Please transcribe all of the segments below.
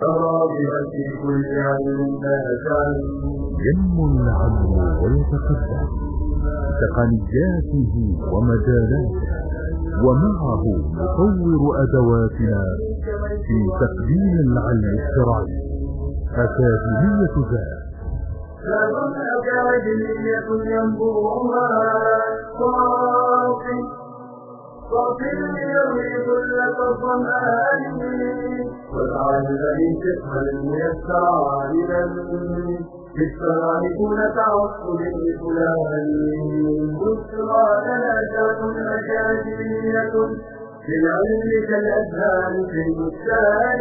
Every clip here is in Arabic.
الرابعة في كل علم نهجان ينمو العلم ويتقدم بتقنياته ومجالاته، ومعه نطور أدواتنا في تقديم العلم الشرعي. أكاديمية ذات أكاديمية ينبوها صافي يروي كل الظمآن والعالم الفقه الميسر عالما بالسلامكون تعصب لفلان. بشرى لنا ذات أكاديمية للعلم كالأذهان في البستان.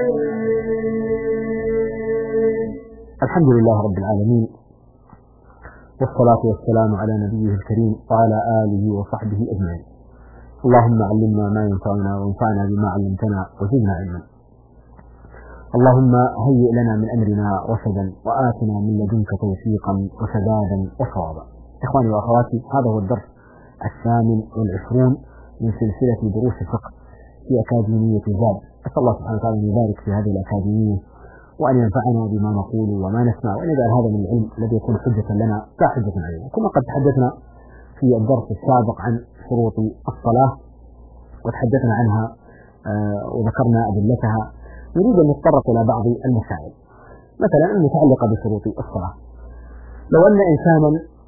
الحمد لله رب العالمين، والصلاة والسلام على نبيه الكريم وعلى آله وصحبه أجمعين. اللهم علمنا ما ينفعنا وانفعنا بما علمتنا وزدنا علما. اللهم هيئ لنا من أمرنا رشدا وآتنا من لدنك توفيقا وسدادا وصوابا. إخواني وأخواتي، هذا هو الدرس 28 من سلسلة دروس الفقه في أكاديمية ذات. أسأل الله سبحانه وتعالى أن يبارك في هذه الأكاديمية وأن ينفعنا بما نقول وما نسمع، وأن يجعل هذا من العلم الذي يكون حجة لنا لا حجة علينا. كنا قد تحدثنا في الدرس السابق عن شروط الصلاة وتحدثنا عنها وذكرنا أدلتها. نريد أن نتطرق إلى بعض المسائل، مثلا المتعلقة بشروط الصلاة. لو أن إنسانا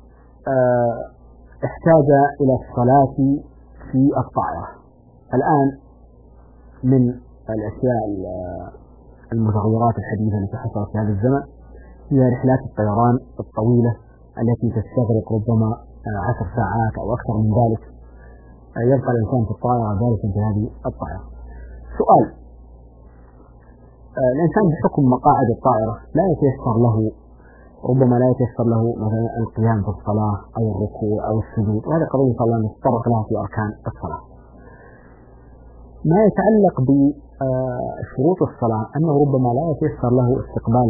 احتاج إلى الصلاة في الطائرة الآن، من الأشياء المتغيرات الحديثة التي حصلت في هذا الزمن هي رحلات الطيران الطويلة التي تستغرق ربما 10 ساعات أو أكثر من ذلك. يبقى الإنسان في الطائرة جالسا في هذه الطائرة. سؤال: الإنسان بحكم مقاعد الطائرة لا يتيسر له، ربما لا يتيسر له مثلا القيام في الصلاة أو الركوع أو السجود، وهذا قضية إن شاء الله نتطرق لها في أركان الصلاة. ما يتعلق بشروط الصلاة أنه ربما لا يتيسر له استقبال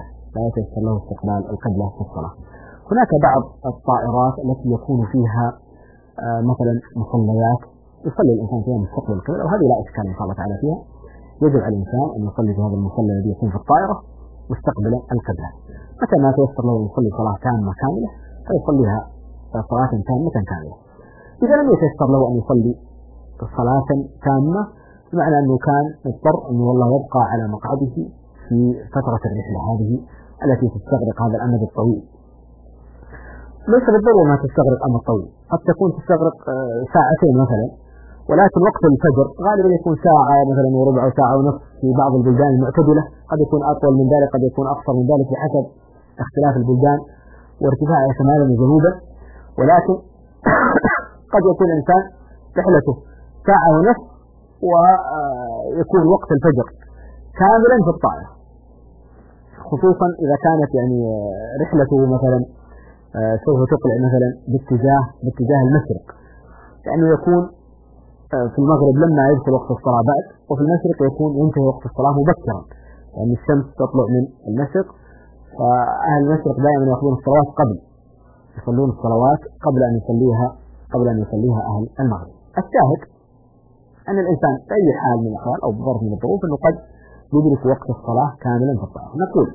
القبلة في الصلاة. هناك بعض الطائرات التي يكون فيها مثلا مصليات يصلي الإنسان فيها مستقبل القبلة، وهذه لا إشكال إن شاء الله تعالى فيها. يجب على الإنسان أن يصلي في هذا المصلى الذي يكون في الطائرة مستقبلا القبلة. متى ما تيسر له أن يصلي صلاة تامة كاملة فيصليها صلاة تامة كاملة. إذا لم يتيسر له أن يصلي صلاة تامة، بمعنى أنه كان مضطر أنه والله يبقى على مقعده في فترة الرحلة هذه التي تستغرق هذا الأمد الطويل. ليس بالضرورة أنها تستغرق أمد طويل، قد تكون تستغرق ساعتين مثلا، ولكن وقت الفجر غالبا يكون ساعة مثلا وربع أو ساعة ونصف في بعض البلدان المعتدلة، قد يكون أطول من ذلك، قد يكون أقصر من ذلك بحسب اختلاف البلدان وارتفاعها شمالا وجنوبا. ولكن قد يكون الإنسان رحلته ساعة ونصف ويكون وقت الفجر كاملا في الطائرة، خصوصا إذا كانت يعني رحلته مثلا سوف تقلع مثلا باتجاه المشرق، لأنه يكون في المغرب لما يدخل وقت الصلاة بعد، وفي المشرق يكون ينتهي وقت الصلاة مبكرا، لأن الشمس تطلع من المشرق، فأهل المشرق دائما يأخذون الصلوات يصلون الصلوات قبل أن يصليها أهل المغرب. الشاهد أن الإنسان في أي حال من الأحوال أو بظرف من الظروف أنه قد يدرك وقت الصلاة كاملا في الطائرة. نقول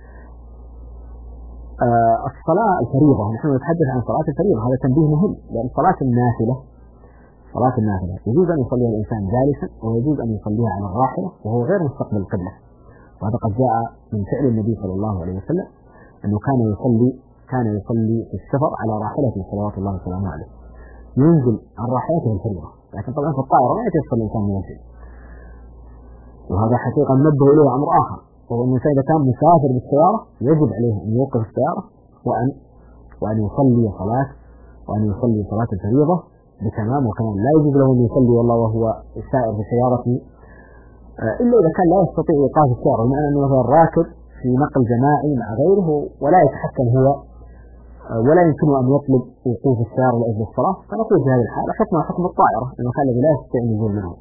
الصلاة الفريضة، نحن نتحدث عن صلاة الفريضة، هذا تنبيه مهم، لأن صلاة النافلة يجوز أن يصليها الإنسان جالسا، ويجوز أن يصليها على الراحلة وهو غير مستقبل القبلة. وهذا قد جاء من فعل النبي صلى الله عليه وسلم أنه كان يصلي في السفر على راحلته صلوات الله وسلامه عليه، ينزل عن راحلته الفريضة، لكن طبعا في الطائرة لا يتيسر الإنسان من ينزل. وهذا حقيقة نبه إليه أمر آخر، وهو أن الإنسان إذا كان مسافر بالسيارة يجب عليه أن يوقف السيارة وأن يصلي صلاة الفريضة بتمام وكمان. لا يجوز له أن يصلي والله وهو سائر في سيارته إلا إذا كان لا يستطيع إيقاف السيارة، بمعنى أنه مثلا راكب في نقل جماعي مع غيره ولا يتحكم هو ولا يمكنه أن يطلب وقوف السيارة لأجل الصلاة، فنقول في هذه الحالة حكم الطائرة، إنه كان الذي لا يستطيع أن ينزل منه.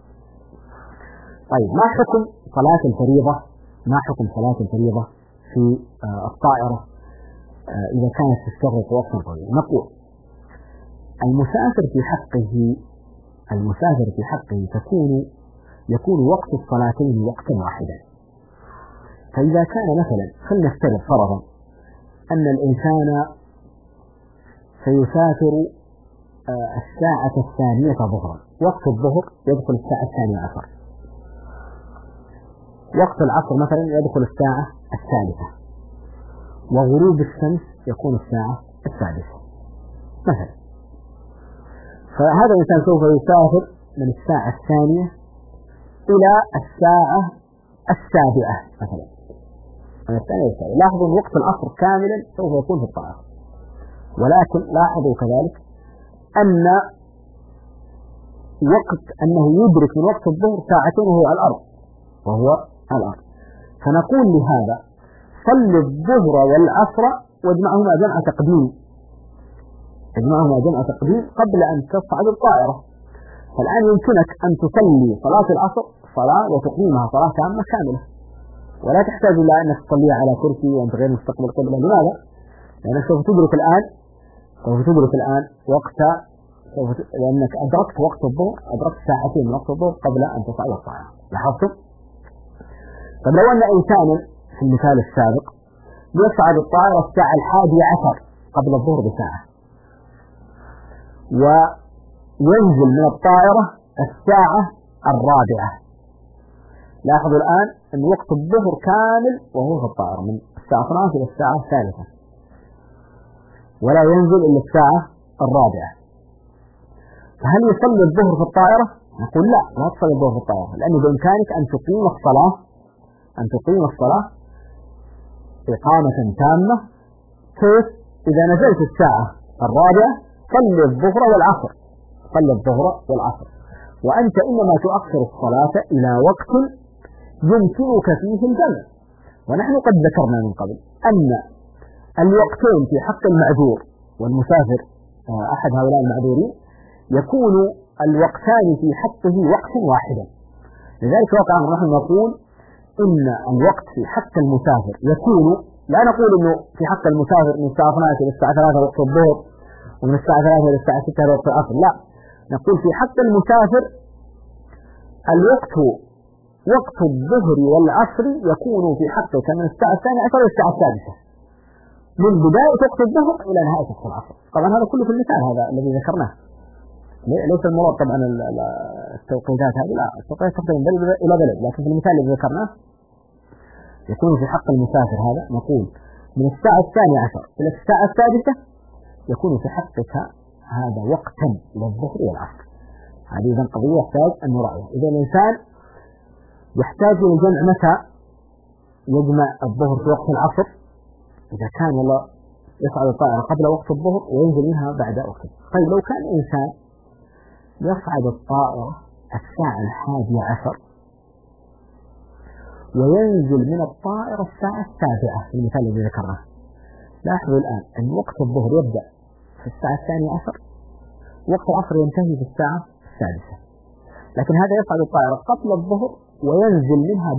طيب، ما حكم صلاة الفريضة في الطائرة إذا كانت تستغرق وقتا طويلا؟ نقول المسافر في حقه يكون وقت الصلاتين وقتا واحدا، فإذا كان مثلا فلنفترض فرضا أن الإنسان سيسافر الساعة 2 ظهرا، وقت الظهر يدخل الساعة 12، وقت العصر مثلا يدخل الساعة 3، وغروب الشمس يكون الساعة 6 مثلا. فهذا الإنسان سوف يسافر من الساعة 2 إلى الساعة 7 مثلا، من 2 إلى 7. لاحظوا وقت العصر كاملا سوف يكون في الطائرة، ولكن لاحظوا كذلك أن وقت أنه يدرك من وقت الظهر 2 ساعة وهو على الأرض. فنقول لهذا صل الظهر والعصر واجمعهما جمع تقديم قبل أن تصعد الطائرة. فالآن يمكنك أن تصلي صلاة العصر صلاة وتقيمها صلاة تامة كاملة، ولا تحتاج إلى أنك تصليها على كرسي وأنت غير مستقبل قبلة. لماذا؟ لأنك سوف تدرك الآن وقت، لأنك أدركت وقت الظهر، أدركت 2 ساعة من وقت الظهر قبل أن تصعد الطائرة. لاحظتم؟ طب لو أن إنسانا في المثال السابق يصعد الطائرة الساعة 11 قبل الظهر بساعة، وينزل من الطائرة الساعة 4. لاحظوا الآن أن وقت الظهر كامل وهو في الطائرة من الساعة 12 إلى الساعة 3، ولا ينزل إلا الساعة 4. فهل يصلي الظهر في الطائرة؟ نقول لا تصلي الظهر في الطائرة، لأنه بإمكانك أن تقيم الصلاة إقامة تامة. كيف؟ إذا نزلت الساعة 4 صلي الظهر والعصر، وأنت إنما تؤخر الصلاة إلى وقت يمكنك فيه الجمع. ونحن قد ذكرنا من قبل أن الوقتين في حق المعذور والمسافر، أحد هؤلاء المعذورين، يكون الوقتان في حقه وقت واحدا. لذلك وقع نحن نقول إن الوقت في حق المسافر يكون، لا نقول إنه في حق المسافر من الساعة 12 إلى الساعة 3 وقت الظهر، ومن الساعة 3 إلى الساعة 6 وقت العصر، لا، نقول في حق المسافر الوقت وقت الظهر والعصر يكون في حقك من الساعة 12 إلى الساعة 6، من بداية وقت الظهر إلى نهاية وقت العصر. طبعا هذا كله في المثال هذا الذي ذكرناه، ليس المراد طبعا التوقيتات هذه، لا، التوقيتات تختلف من بلد إلى بلد، لكن في المثال الذي ذكرناه يكون في حق المسافر هذا نقول من الساعة 12 إلى الساعة 6 يكون في حقك هذا وقتا للظهر والعصر. هذه إذن قضية يحتاج أن نراعيها. إذا الإنسان يحتاج إلى الجمع متى؟ يجمع الظهر في وقت العصر إذا كان والله يصعد الطائرة قبل وقت الظهر وينزل منها بعد وقت الظهر. طيب لو كان إنسان يصعد الطائرة الساعة 11 وينزل من الطائرة الساعة 7 في المثال الذي ذكرناه، لاحظوا الآن أن وقت الظهر يبدأ في الساعة 12، وقت العصر ينتهي في الساعة 6، لكن هذا يصعد الطائرة قبل الظهر وينزل منها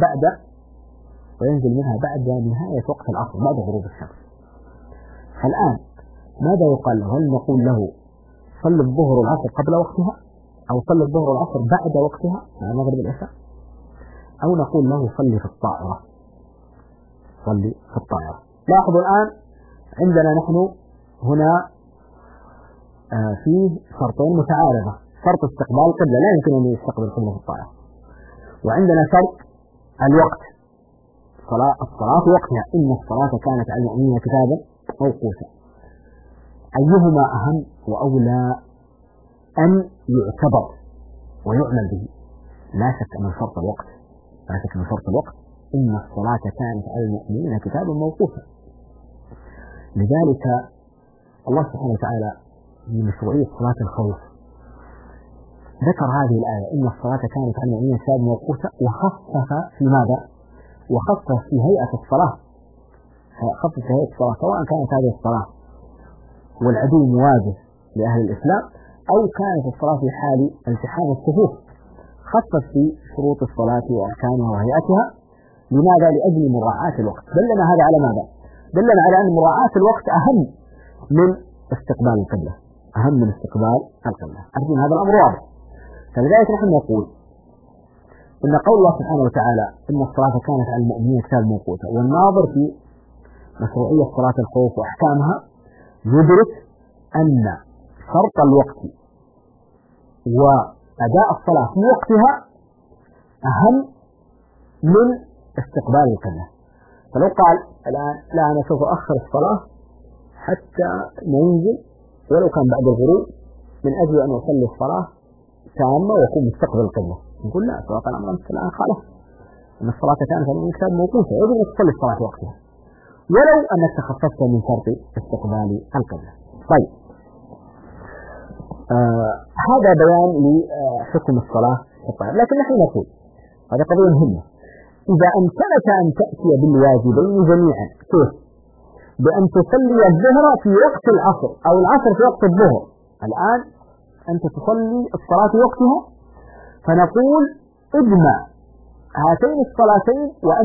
بعد نهاية وقت العصر بعد غروب الشمس. فالآن ماذا يقال له؟ هل نقول له صل الظهر والعصر قبل وقتها، أو صل الظهر والعصر بعد وقتها مع مغرب العشاء، أو نقول له صلي في الطائرة؟ لاحظوا الآن عندنا نحن هنا فيه شرطين متعارضة: شرط استقبال القبلة، لا يمكن أن يستقبل القبلة في الطائرة، وعندنا شرط الوقت، الصلاة في وقتها، إن الصلاة كانت على المؤمنين كتابا موقوتا. أيهما أهم وأولى أن يعتبر ويعمل به؟ لا شك أن شرط الوقت، إن الصلاة كانت على المؤمنين كتابا موقوتا. لذلك الله سبحانه وتعالى من مشروعية صلاة الخوف ذكر هذه الآية: إن الصلاة كانت على المؤمنين كتابا موقوتا، وخصص في ماذا؟ وخصص في هيئة الصلاة، سواء كانت هذه الصلاة والعدو مواجه لأهل الإسلام أو كانت الصلاة في حال التحام الصفوف، خصص في شروط الصلاة وأركانها وهيئتها. لماذا؟ لأجل مراعاة الوقت. دلنا هذا على ماذا؟ دلنا على أن مراعاة الوقت أهم من استقبال القبلة. أرجو هذا الأمر واضح. فلذلك نحن نقول إن قول الله سبحانه وتعالى إن الصلاة كانت على المؤمنين كتابا موقوتا، والناظر في مشروعية صلاة الخوف وأحكامها يدرك أن شرط الوقت وأداء الصلاة في وقتها أهم من استقبال القبلة. فلو قال الآن لا أنا سوف أخر الصلاة حتى ننزل ولو كان بعد الغروب من أجل أن أصلي الصلاة تامة وأكون مستقبل القبلة، نقول لا، سواء كان أمر الآن خالف أن الصلاة كانت على الكتاب موقوفة، يجب أن تصلي الصلاة وقتها ولو أنك تخصصت من شرط استقبال القبلة. طيب، هذا بيان لحكم الصلاة في الطهارة. لكن نحن نقول هذا قضية مهمة، إذا أمكنك أن تأتي بالواجبين جميعا، كيف؟ بأن تصلي الظهر في وقت العصر أو العصر في وقت الظهر. الآن أنت تصلي الصلاة في وقتها، فنقول اجمع هاتين الصلاتين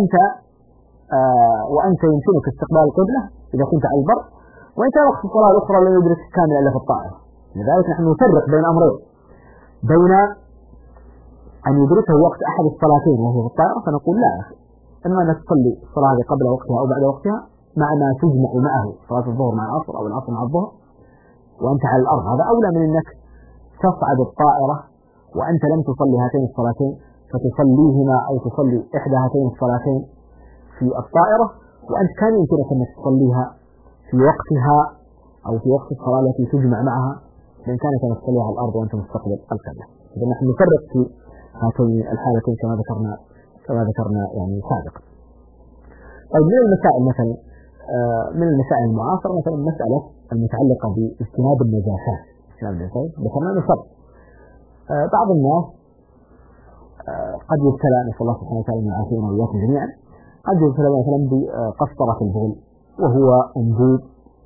وأنت يمكنك استقبال القبلة إذا كنت على البر، وإن كان وقت الصلاة الأخرى لا يدرك كامل إلا في الطائرة. لذلك نحن نفرق بين أمرين، بين أن يدركه وقت أحد الصلاتين وهو في الطائرة، فنقول لا، إما أن تصلي الصلاة قبل وقتها أو بعد وقتها مع ما تجمع معه صلاة الظهر مع العصر أو العصر مع الظهر وأنت على الأرض. هذا أولى من أنك تصعد الطائرة وأنت لم تصلي هاتين الصلاتين فتصليهما أو تصلي إحدى هاتين الصلاتين في الطائرة وأنت كان يمكنك أن تصليها في وقتها أو في وقت الصلاة التي تجمع معها من كانت أن تصليها على الأرض وأنت مستقبل القبلة. إذا نحن نفرق في هاتين الحالتين كما ذكرنا يعني سابقا. طيب، من المسائل مثلا من المسائل المعاصرة مثلا المسألة المتعلقة باجتناب النجاسات. ذكرنا نصب بعض الناس قد يبتلى، نسأل الله سبحانه وتعالى أن يعافينا وإياكم جميعا، قد يبتلى مثلا بقسطرة البول وهو انبوب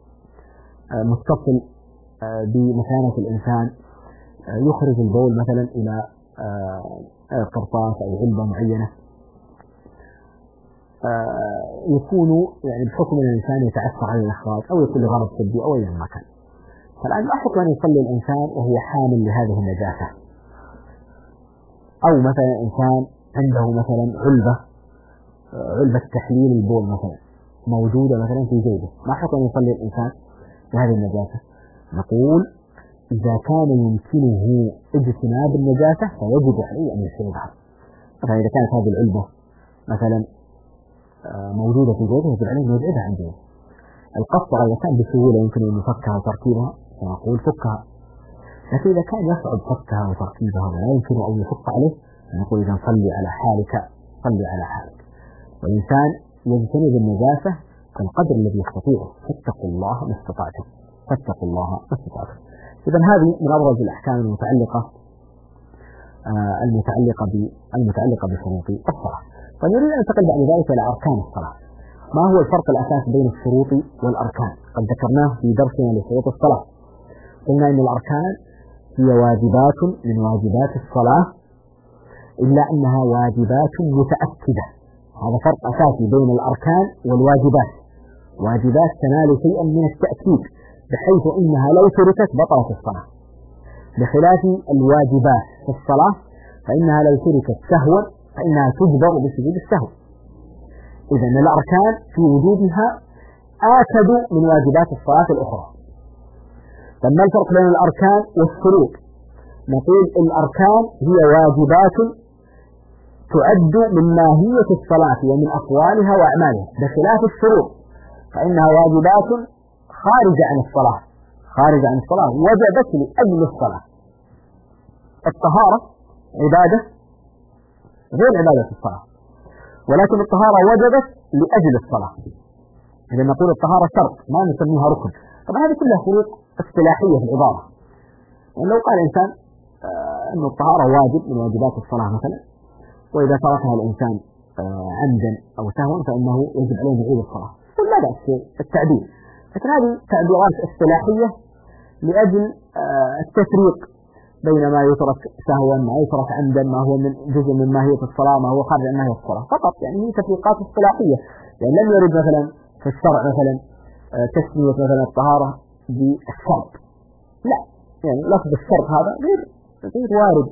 متصل بمكانة الإنسان يخرج البول مثلا إلى قرطاس أو علبة معينة، يكون يعني بحكم أن الإنسان يتعثر على الإخراج أو يكون لغرض طبي أو أي مكان. فالآن لا حكم أن يصلي الإنسان وهو حامل لهذه النجاسة، أو مثلا إنسان عنده مثلا علبة تحليل البول مثلا موجودة مثلا في جيبه، ما حكم أن يصلي الإنسان بهذه النجاسة؟ نقول إذا كان يمكنه اجتناب النجاسة فيجب عليه أن يجتنبها. مثلا إذا كانت هذه العلبة مثلا موجودة في جيبه يجب عليه أن يبعدها عن جيبه. القسطرة إذا كان بسهولة يمكن أن يفكها وتركيبها فنقول فكها، لكن إذا كان يصعب فكها وتركيبها ولا يمكن أن يفك عليه فنقول إذا صلي على حالك، صلي على حالك. والإنسان يجتنب النجاسة كالقدر الذي يستطيعه، فاتقوا الله ما استطعتم، فاتقوا الله ما استطعتم. إذا هذه من أبرز الأحكام المتعلقة بشروط الصلاة. فنريد أن ننتقل بعد ذلك إلى أركان الصلاة. ما هو الفرق الأساسي بين الشروط والأركان؟ قد ذكرناه في درسنا لشروط الصلاة، قلنا أن الأركان هي واجبات من واجبات الصلاة إلا أنها واجبات متأكدة. هذا فرق أساسي بين الأركان والواجبات. واجبات تنال شيئا من التأكيد بحيث إنها لو تركت بطلت الصلاة، بخلاف الواجبات في الصلاة فإنها لو تركت سهوا فإنها تجبر بسجود السهو. إذن الأركان في وجودها آكد من واجبات الصلاة الأخرى. فما الفرق بين الأركان والشروط؟ نقول الأركان هي واجبات تعد من ماهية الصلاة ومن أقوالها وأعمالها، بخلاف الشروط فإنها واجبات خارجة عن الصلاة وجبت لأجل الصلاة. الطهارة عبادة غير عبادة الصلاة، ولكن الطهارة وجبت لأجل الصلاة. إذا نقول الطهارة شرط ما نسميها ركن. طبعا هذه كلها فروق اصطلاحية في العبارة. يعني لو قال إنسان أن الطهارة واجب من واجبات الصلاة مثلا، وإذا تركها الإنسان عمدا أو سهوا فإنه يجب عليه يعيد الصلاة، لا بأس في التعبير. لكن هذه تعبيرات اصطلاحية لأجل التفريق بين ما يترك سهوا ما يترك عمدا، ما هو من جزء من ماهية الصلاة ما هو خارج عن ماهية الصلاة فقط. يعني هي تفريقات اصطلاحية، يعني لم يرد مثلا في الشرع مثلا تسمية مثلا الطهارة بالشرط، لا، يعني لفظ الشرط هذا غير وارد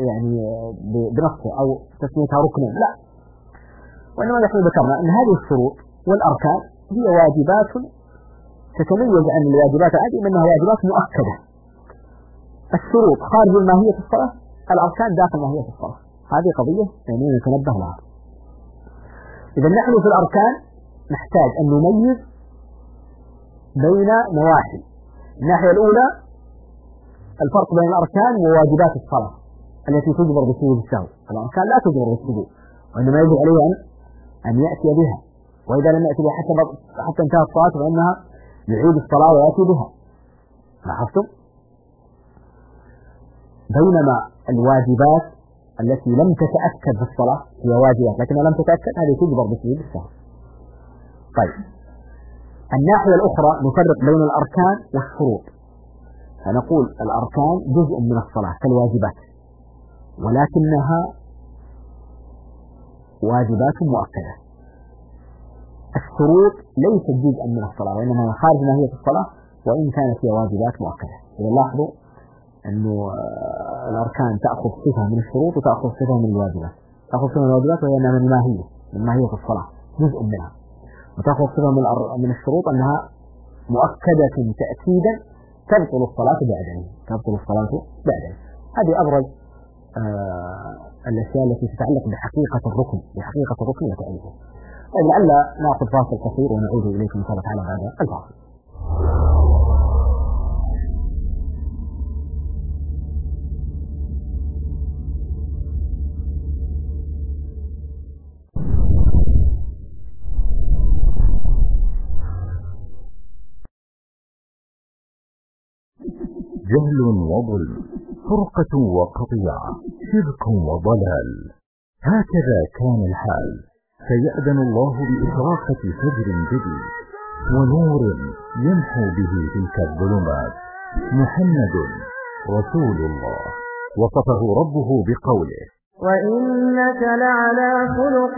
يعني بنصه أو تسميتها ركنا، لا، وإنما نحن ذكرنا أن هذه الشروط والأركان هي واجبات تتميز عن الواجبات هذه أنها واجبات مؤكدة. الشروط خارج ماهية الصلاة، الأركان داخل ماهية الصلاة. هذه قضية يعني نتنبه لها. إذا نحن في الأركان نحتاج أن نميز بين نواحي. الناحية الأولى الفرق بين الأركان وواجبات الصلاة التي تجبر بسجود السهو. الأركان لا تجبر بالسجود، وإنما يجب عليه أن يأتي بها، وإذا لم يأتي بها حتى انتهى الصلاة فإنها يعيد الصلاة ويأتي بها. لاحظتم؟ بينما الواجبات التي لم تتأكد في الصلاة هي واجبات لكنها لم تتأكد، هذه تجبر بسجود السهو. طيب، الناحية الأخرى نفرق بين الأركان والشروط، فنقول الأركان جزء من الصلاة كالواجبات، ولكنها واجبات مؤكدة. الشروط ليست جزءا من الصلاة، وإنما هي خارج ماهية الصلاة وإن كانت هي واجبات مؤكدة. إذا لاحظوا أنه الأركان تأخذ صفة من الشروط وتأخذ صفة من الواجبات. تأخذ صفة من الواجبات وهي أنها من ماهية الصلاة جزء منها، وتأخذ صفة من الشروط أنها مؤكدة تأكيدا تبطل الصلاة بعدين. هذه أبرز الأشياء التي تتعلق بحقيقة الركن وتأليفه. لعل نأخذ فاصل قصير ونعود إليكم إن شاء الله تعالى بعد الفاصل. جهل وظلم، فرقة وقطيعة، شرك وضلال، هكذا كان الحال. فيأذن الله بإشراقة فجر جديد ونور يمحو به تلك الظلمات. محمد رسول الله وصفه ربه بقوله: وإنك لعلى خلق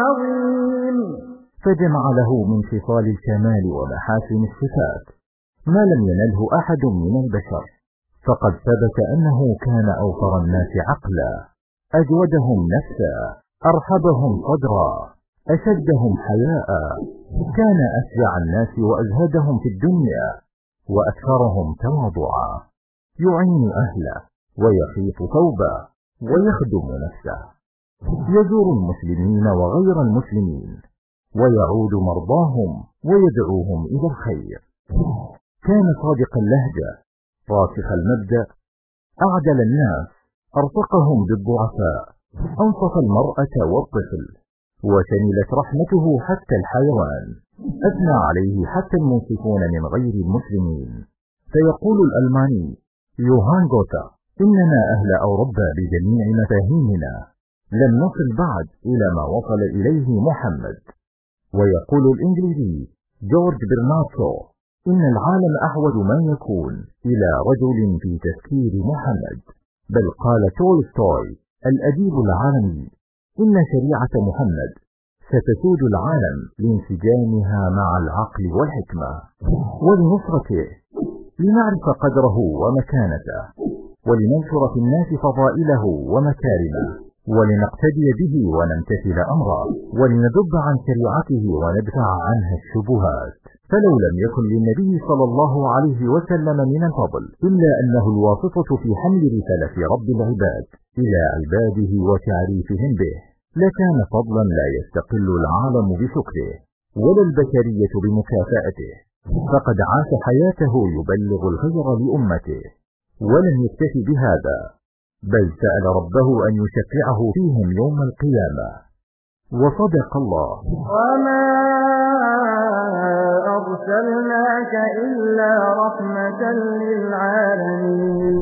عظيم. فجمع له من خصال الكمال ومحاسن الصفات ما لم ينله أحد من البشر. فقد ثبت أنه كان أوفر الناس عقلا، أجودهم نفسا، أرحبهم صدرا، أشدهم حياء، كان أشجع الناس وأزهدهم في الدنيا وأكثرهم تواضعا، يعين أهله ويخيط ثوبا ويخدم نفسه، يزور المسلمين وغير المسلمين ويعود مرضاهم ويدعوهم إلى الخير. كان صادق اللهجة، راسخ المبدأ، أعدل الناس، أرفقهم بالضعفاء، أنصف المرأة والطفل، وشملت رحمته حتى الحيوان، أثنى عليه حتى المنصفون من غير المسلمين. فيقول الألماني يوهان غوتا: إننا أهل أوروبا بجميع مفاهيمنا لم نصل بعد إلى ما وصل إليه محمد. ويقول الإنجليزي جورج برنارد شو: إن العالم أحوج ما يكون إلى رجل في تفكير محمد. بل قال تولستوي الأديب العالمي: إن شريعة محمد ستسود العالم لانسجامها مع العقل والحكمة ولنصرته، لنعرف قدره ومكانته، ولننشر في الناس فضائله ومكارمه، ولنقتدي به ونمتثل أمره، ولندب عن شريعته وندفع عنها الشبهات. فلو لم يكن للنبي صلى الله عليه وسلم من الفضل إلا أنه الواسطة في حمل رسالة رب العباد إلى عباده وتعريفهم به، لكان فضلا لا يستقل العالم بشكره ولا البشرية بمكافأته. فقد عاش حياته يبلغ الخير لأمته، ولم يكتفي بهذا، بل سأل ربه أن يشفعه فيهم يوم القيامة. وصدق الله: وما أرسلناك إلا رحمة للعالمين.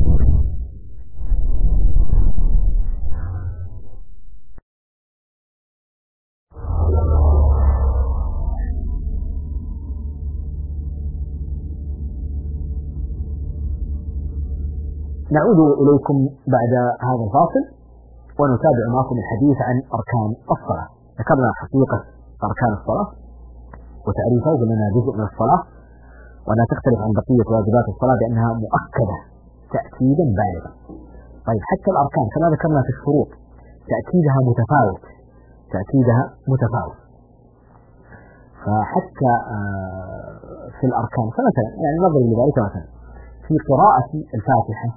نعود إليكم بعد هذا الفاصل ونتابع معكم الحديث عن أركان الصلاة. ذكرنا حقيقة أركان الصلاة وتعريفها بأنها جزء من الصلاة، وأنها تختلف عن بقية واجبات الصلاة بأنها مؤكدة تأكيدا بالغا. طيب حتى الأركان كما ذكرنا في الشروط تأكيدها متفاوت. فحتى في الأركان فمثلا يعني نظر لذلك مثلا في قراءة الفاتحة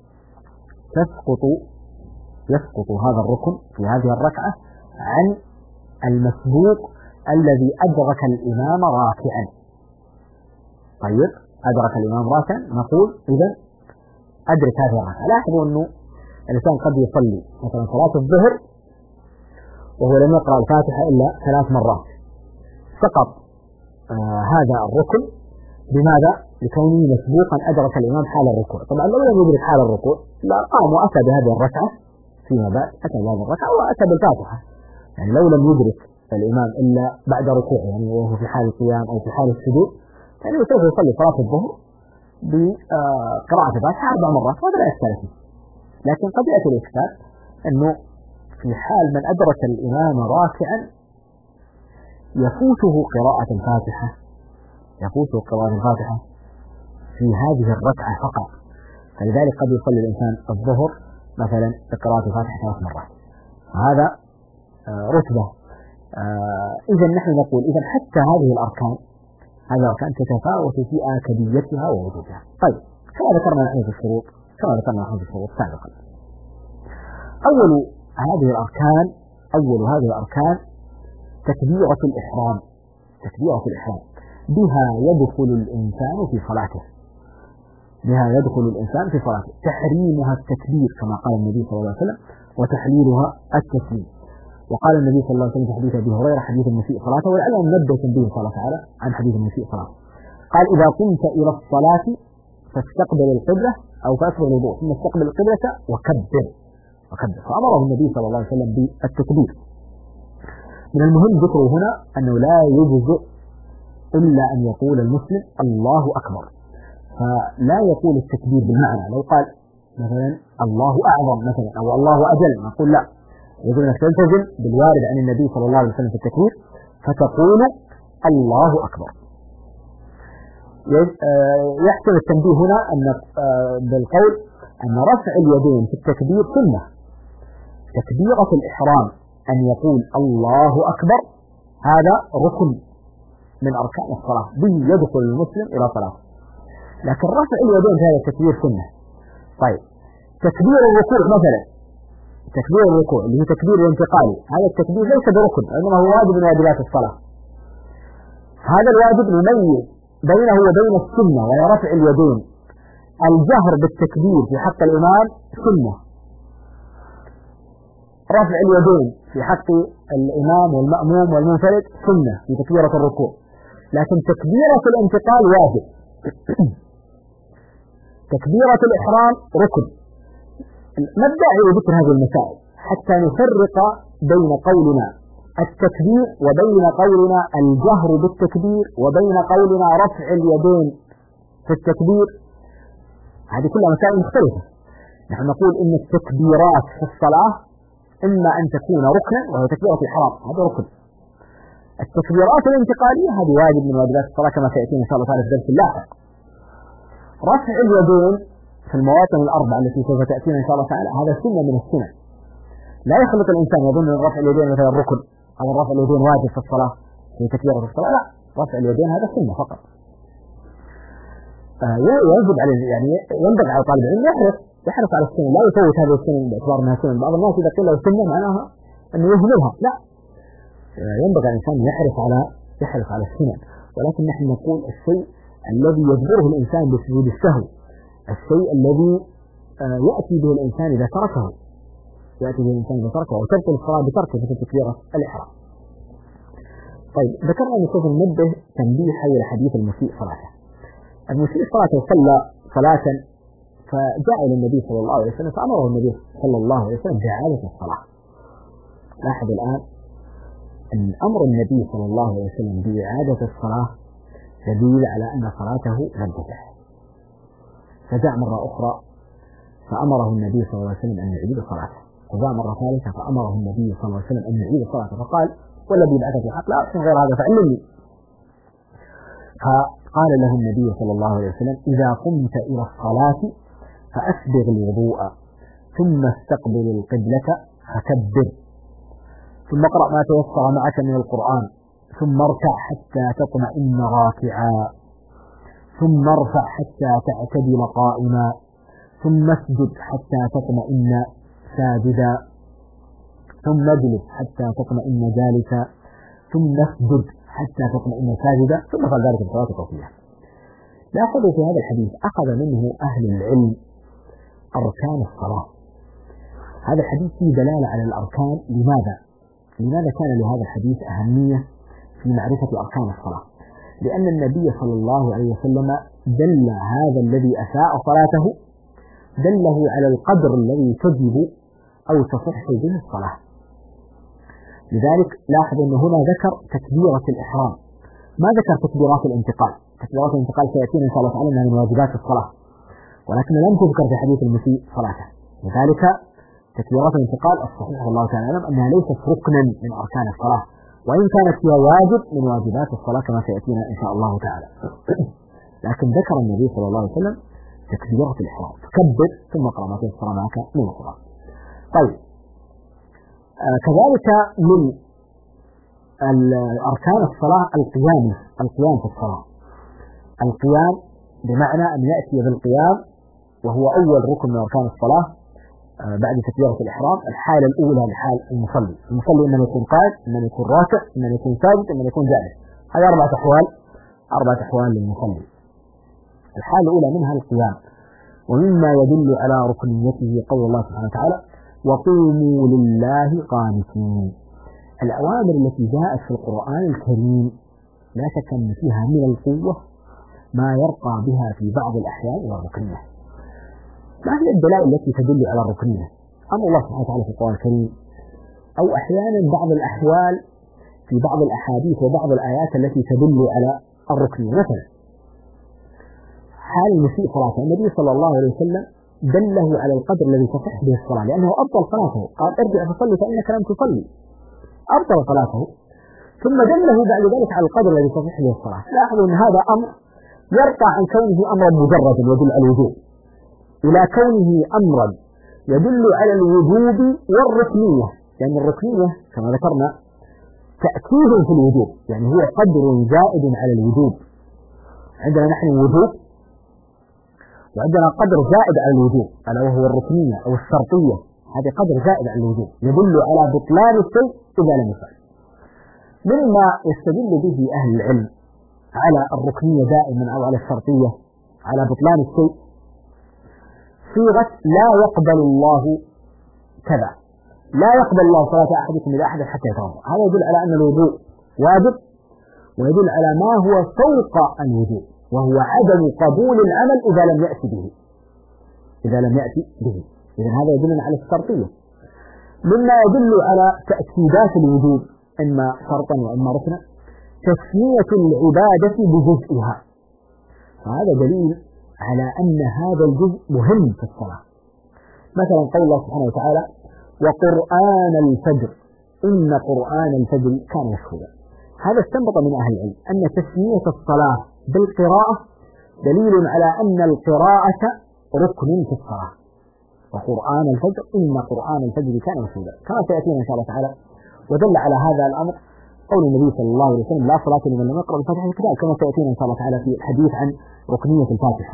يسقط هذا الركن في هذه الركعة عن المسبوق الذي أدرك الإمام راكعا. طيب أدرك الإمام راكعا نقول إذا أدرك هذه الركعة. لاحظوا أنه الإنسان قد يصلي مثلا صلاة الظهر وهو لم يقرأ الفاتحة إلا 3 مرات، سقط هذا الركن. بماذا؟ لكونه مسبوقا أدرك الإمام حال الركوع. طبعا لو لم يدرك حال الركوع لا قام وأتى بهذه الركعة فيما بعد، أتى بهذه الركعة وأتى بالفاتحة. يعني لو لم يدرك الإمام إلا بعد ركوعه يعني وهو في حال القيام أو في حال السجود، يعني سوف يصلي صلاة الظهر بقراءة الفاتحة 4 مرات وهذا لا إشكال فيه. لكن قد يأتي الإشكال أنه في حال من أدرك الإمام راكعا يفوته قراءة الفاتحة في هذه الركعة فقط. فلذلك قد يصلي الإنسان الظهر مثلا بقراءة الفاتحة 3 مرات، هذا رتبة. إذا نحن نقول إذا حتى هذه الأركان تتفاوت في آكديتها ووجودها. طيب كما ذكرنا نحن في الشروط سابقا، أول هذه الأركان تكبيرة الإحرام. بها يدخل الإنسان في صلاته. تحريمها التكبير كما قال النبي صلى الله عليه وسلم، وتحليلها التسليم. وقال النبي صلى الله عليه وسلم في حديث أبي هريرة حديث المسيء صلاته، ولعلهم نبدأ تنبيه صلى الله تعالى عن حديث المسيء صلاته. قال إذا قمت إلى الصلاة فاستقبل القبلة أو فأسبغ الوضوء ثم استقبل القبلة وكبر. فأمره النبي صلى الله عليه وسلم بالتكبير. من المهم ذكره هنا أنه لا يجزئ إلا أن يقول المسلم الله أكبر، فلا يقول التكبير بالمعنى. لو قال مثلا الله أعظم مثلا أو الله أجل نقول لا، يجب أن تلتزم بالوارد عن النبي صلى الله عليه وسلم في التكبير فتقول الله أكبر. يحسن التنبيه هنا أن بالقول أن رفع اليدين في التكبير سنة. تكبيرة الإحرام أن يقول الله أكبر هذا ركن من أركان الصلاة، به يدخل المسلم إلى صلاة. لكن رفع اليدين في هذا التكبير سنة. طيب تكبير الركوع مثلا، تكبير الركوع اللي هو تكبير الانتقالي، هذا التكبير ليس بركن إنما هو واجب من واجبات الصلاة. هذا الواجب نميز بينه وبين السنة وهي رفع اليدين. الجهر بالتكبير في حق الإمام سنة، رفع اليدين في حق الإمام والمأموم والمنفرد سنة في تكبيرة الركوع. لكن تكبيرة الانتقال واجب. تكبيرة الإحرام ركن. نبدأ بذكر هذه المسائل حتى نفرق بين قولنا التكبير وبين قولنا الجهر بالتكبير وبين قولنا رفع اليدين في التكبير. هذه كلها مسائل مختلفة. نحن نقول إن التكبيرات في الصلاة إما أن تكون ركنا وهي تكبيرة الإحرام، هذا ركن. التكبيرات الانتقالية هذه واجب من واجبات الصلاة كما سيأتينا إن شاء الله تعالى في الدرس اللاحق. رفع اليدين في المواطن الأربعة التي سوف تأتينا إن شاء الله تعالى هذا سنة من السنن. لا يخلط الإنسان يظن أن رفع اليدين مثلا ركن أو رفع اليدين واجب في الصلاة في تكبيرة الصلاة، لا، رفع اليدين هذا سنة فقط. يجب عليه يعني ينبغي على طالب العلم يحرص على السنة، لا يفوت هذه السنة باعتبار أنها سنة. بعض الناس إذا قيل له سنة معناها أنه يهملها، لا، ينبغي الإنسان يحرص على السنن. ولكن نحن نقول الشيء الذي يجبره الإنسان بسجود السهو، الشيء الذي يأتي به الإنسان إذا تركه وتبطل الصلاة بتركه في تكبيرة الإحرام. طيب ذكرنا أن سوف ننبه تنبيه حول حديث المسيء صلاته. المسيء صلاته صلى صلاة فجاء إلى النبي صلى الله عليه وسلم فأمره النبي صلى الله عليه وسلم بإعادة الصلاة. لاحظ الآن أن أمر النبي صلى الله عليه وسلم بإعادة الصلاة دليل على أن صلاته لم تصح. فجاء مرة أخرى فأمره النبي صلى الله عليه وسلم أن يعيد صلاته، وجاء مرة ثالثة فأمره النبي صلى الله عليه وسلم أن يعيد صلاته، فقال والذي بعثك بالحق لا أحسن غير هذا فعلمني. فقال له النبي صلى الله عليه وسلم إذا قمت إلى الصلاة فأسبغ الوضوء ثم استقبل القبلة فكبر، ثم اقرأ ما تيسر معك من القرآن، ثم اركع حتى تطمئن راكعا، ثم ارفع حتى تعتدل قائما، ثم اسجد حتى تطمئن ساجدا، ثم اجلس حتى تطمئن جالسا، ثم اسجد حتى تطمئن ساجدا، ثم فعل ذلك بصلاة التوفيق. لاحظوا في هذا الحديث أخذ منه أهل العلم أركان الصلاة. هذا الحديث فيه دلالة على الأركان. لماذا كان لهذا الحديث أهمية في معرفة أركان الصلاة؟ لأن النبي صلى الله عليه وسلم دل هذا الذي أساء صلاته، دله على القدر الذي تجب أو تصح به الصلاة. لذلك لاحظ أن هنا ذكر تكبيرة الإحرام، ما ذكر تكبيرات الانتقال. تكبيرات الانتقال سيأتينا إن شاء الله تعالى من واجبات الصلاة، ولكن لم تذكر في حديث المسيء صلاته. لذلك تكبيرات الانتقال الصحيح والله تعالى أعلم أنها ليست ركنا من أركان الصلاة، وإن كانت هي واجب من واجبات الصلاة كما سيأتينا إن شاء الله تعالى. لكن ذكر النبي صلى الله عليه وسلم تكبيرة الإحرام، تكبر ثم اقرأ ما تيسر معك من القرآن. طيب، كذلك من أركان الصلاة القيام في الصلاة. القيام بمعنى أن يأتي بالقيام، وهو أول ركن من أركان الصلاة بعد تكبيرة الإحرام. الحالة الأولى لحال المصلي إنما يكون قائم، إنما يكون راكع، إنما يكون ساجد، إنما يكون جالس. هذه أربعة أحوال للمصلي. الحالة الأولى منها القيام، ومما يدل على ركنيته قول الله سبحانه وتعالى: وقوموا لله قانتين. الأوامر التي جاءت في القرآن الكريم لا شك أن فيها من القوة ما يرقى بها في بعض الأحيان إلى الركنية. ما هي الدلائل التي تدل على الركنية؟ أمر الله سبحانه وتعالى في القرآن الكريم، أو أحيانا بعض الأحوال في بعض الأحاديث وبعض الآيات التي تدل على الركنية. مثلا حال المسيء صلاته، النبي صلى الله عليه وسلم دله على القدر الذي تصح به الصلاة، لأنه أبطل صلاته، قال: ارجع فصلي فإنك لم تصلي، أبطل صلاته. ثم دله بعد ذلك على القدر الذي تصح به الصلاة. لاحظوا أن هذا أمر يرقى عن كونه أمرا مجردا يدل على الوجوب إلى كونه أمرا يدل على الوجوب والركنية، لأن الركنية كما ذكرنا تأكيد في الوجوب، يعني هو قدر زائد على الوجوب. عندنا نحن وجوب، وعندنا قدر زائد على الوجوب ألا وهو الركنية أو الشرطية. هذا قدر زائد على الوجوب يدل على بطلان الشيء إذا لم يفعل. مما يستدل به أهل العلم على الركنية دائما أو على الشرطية على بطلان الشيء صيغة: لا يقبل الله كذا، لا يقبل الله صلاة أحدكم إلى أحد حتى يتوضأ. هذا يدل على أن الوضوء واجب، ويدل على ما هو فوق الوجوب، وهو عدم قبول العمل إذا لم يأتي به. إذن هذا يدلنا على الشرطية. مما يدل على تأكيدات الوجوب إما شرطا وإما ركنا تسمية العبادة بجزئها، فهذا دليل على أن هذا الجزء مهم في الصلاة. مثلا قول الله سبحانه وتعالى: وقرآن الفجر إن قرآن الفجر كان مشهودا. هذا استنبط من أهل العلم أن تسمية الصلاة بالقراءة دليل على أن القراءة ركن في الصلاة. وقرآن الفجر إن قرآن الفجر كان مشهودا، كما سيأتينا إن شاء الله تعالى. ودل على هذا الأمر قول النبي صلى الله عليه وسلم: لا صلاة لمن لم يقرأ بفاتحة الكتاب، كما سيأتينا إن شاء الله تعالى في الحديث عن ركنية الفاتحة.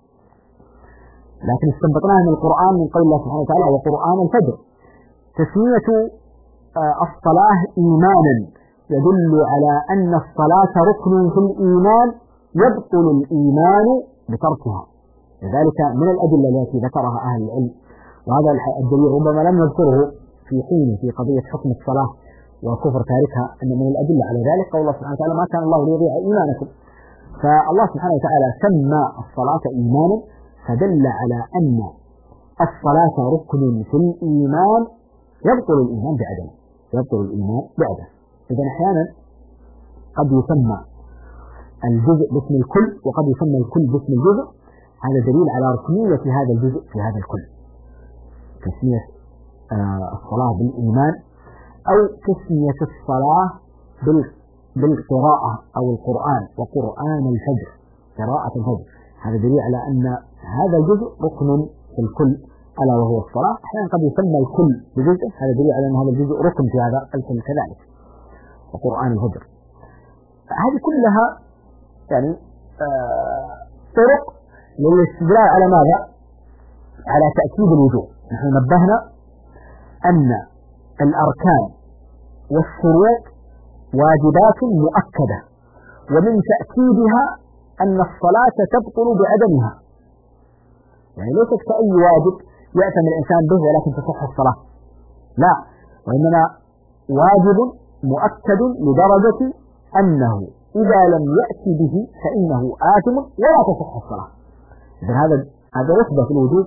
لكن استنبطناه من القرآن من قول الله سبحانه وتعالى: وقرآن الفجر. تسمية الصلاة إيمانا يدل على أن الصلاة ركن في الإيمان يبطل الإيمان بتركها. لذلك من الأدلة التي ذكرها أهل العلم، وهذا الدليل ربما لم نذكره في حين في قضية حكم الصلاة وكفر تاركها، أن من الأدلة على ذلك قول الله سبحانه وتعالى: ما كان الله ليضيع إيمانكم. فالله سبحانه وتعالى سمى الصلاة إيمانا، فدل على أن الصلاة ركن في الإيمان يبطل الإيمان بعدم. إذن أحيانا قد يسمى الجزء باسم الكل، وقد يسمى الكل باسم الجزء. هذا دليل على ركنية هذا الجزء في هذا الكل، تسمية الصلاة بالإيمان أو تسمية الصلاة بالقراءة أو القرآن. وقرآن الفجر، قراءة الفجر، هذا دليل على أن هذا الجزء ركن في الكل ألا وهو الصلاة. أحيانا قد يسمى الكل بجزء، هذا دليل على أن هذا الجزء ركن في هذا الكل كذلك، وقرآن الهجر. هذه كلها يعني طرق للاستدلال على ماذا؟ على تأكيد الوجوب. نحن نبهنا أن الأركان والشروط واجبات مؤكدة، ومن تأكيدها أن الصلاة تبطل بعدمها، يعني ليست كأي واجب يأتم الإنسان به ولكن تصح الصلاة، لا، وإنما واجب مؤكد لدرجة أنه إذا لم يأتي به فإنه آثم ولا تصح الصلاة. إذن هذا رتبة في الوجوب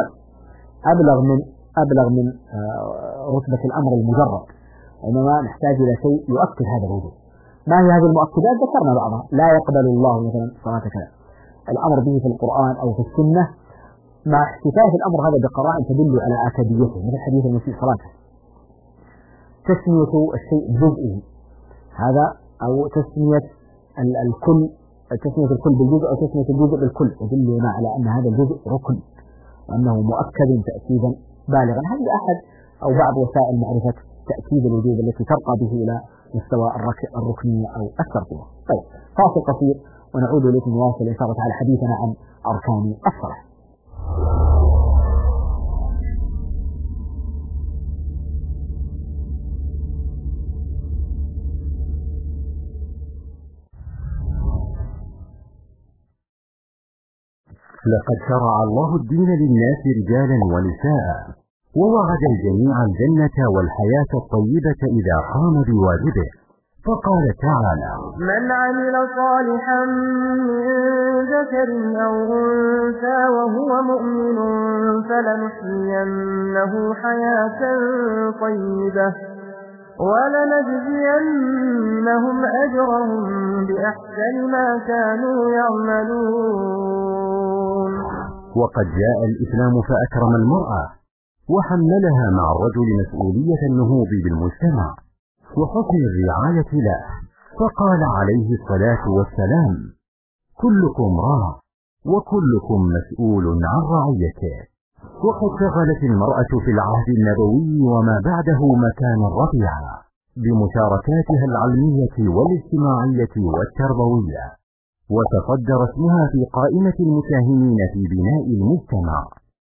أبلغ من رتبة الأمر المجرد، إنما نحتاج إلى شيء يؤكد هذا الوجوب. ما هي هذه المؤكدات؟ ذكرنا بعضها. لا يقبل الله مثلا صلاة كذا، الأمر به في القرآن أو في السنة، مع احتفاء الأمر هذا بقرائن تدل على آكديته، مثل حديث المسيء صلاته، تسمية الشيء بجزئه هذا، أو تسمية الكل بالجزء، أو تسمية الجزء بالكل، يدلنا على أن هذا الجزء ركن وأنه مؤكد تأكيدا بالغا. هذه أحد أو بعض وسائل معرفة تأكيد الوجوب التي ترقى به إلى مستوى الركنية أو الترتيبية. طيب، فاصل قصير ونعود إليكم نواصل إن شاء الله تعالى حديثنا عن أركان الصلاة. لقد شرع الله الدين للناس رجالا ونساء، ووعد الجميع الجنة والحياة الطيبة إذا قام بواجبه، فقال تعالى: من عمل صالحا من ذكر أو أنثى وهو مؤمن فلنحيينه حياة طيبة ولنجزينهم أجرهم بأحسن ما كانوا يعملون. وقد جاء الإسلام فأكرم المرأة وحملها مع الرجل مسؤولية النهوض بالمجتمع وحسن الرعاية له، فقال عليه الصلاة والسلام: كلكم راع وكلكم مسؤول عن رعيته. وقد شغلت المرأة في العهد النبوي وما بعده مكانا رفيعا بمشاركاتها العلمية والاجتماعية والتربوية، وتصدر اسمها في قائمة المساهمين في بناء المجتمع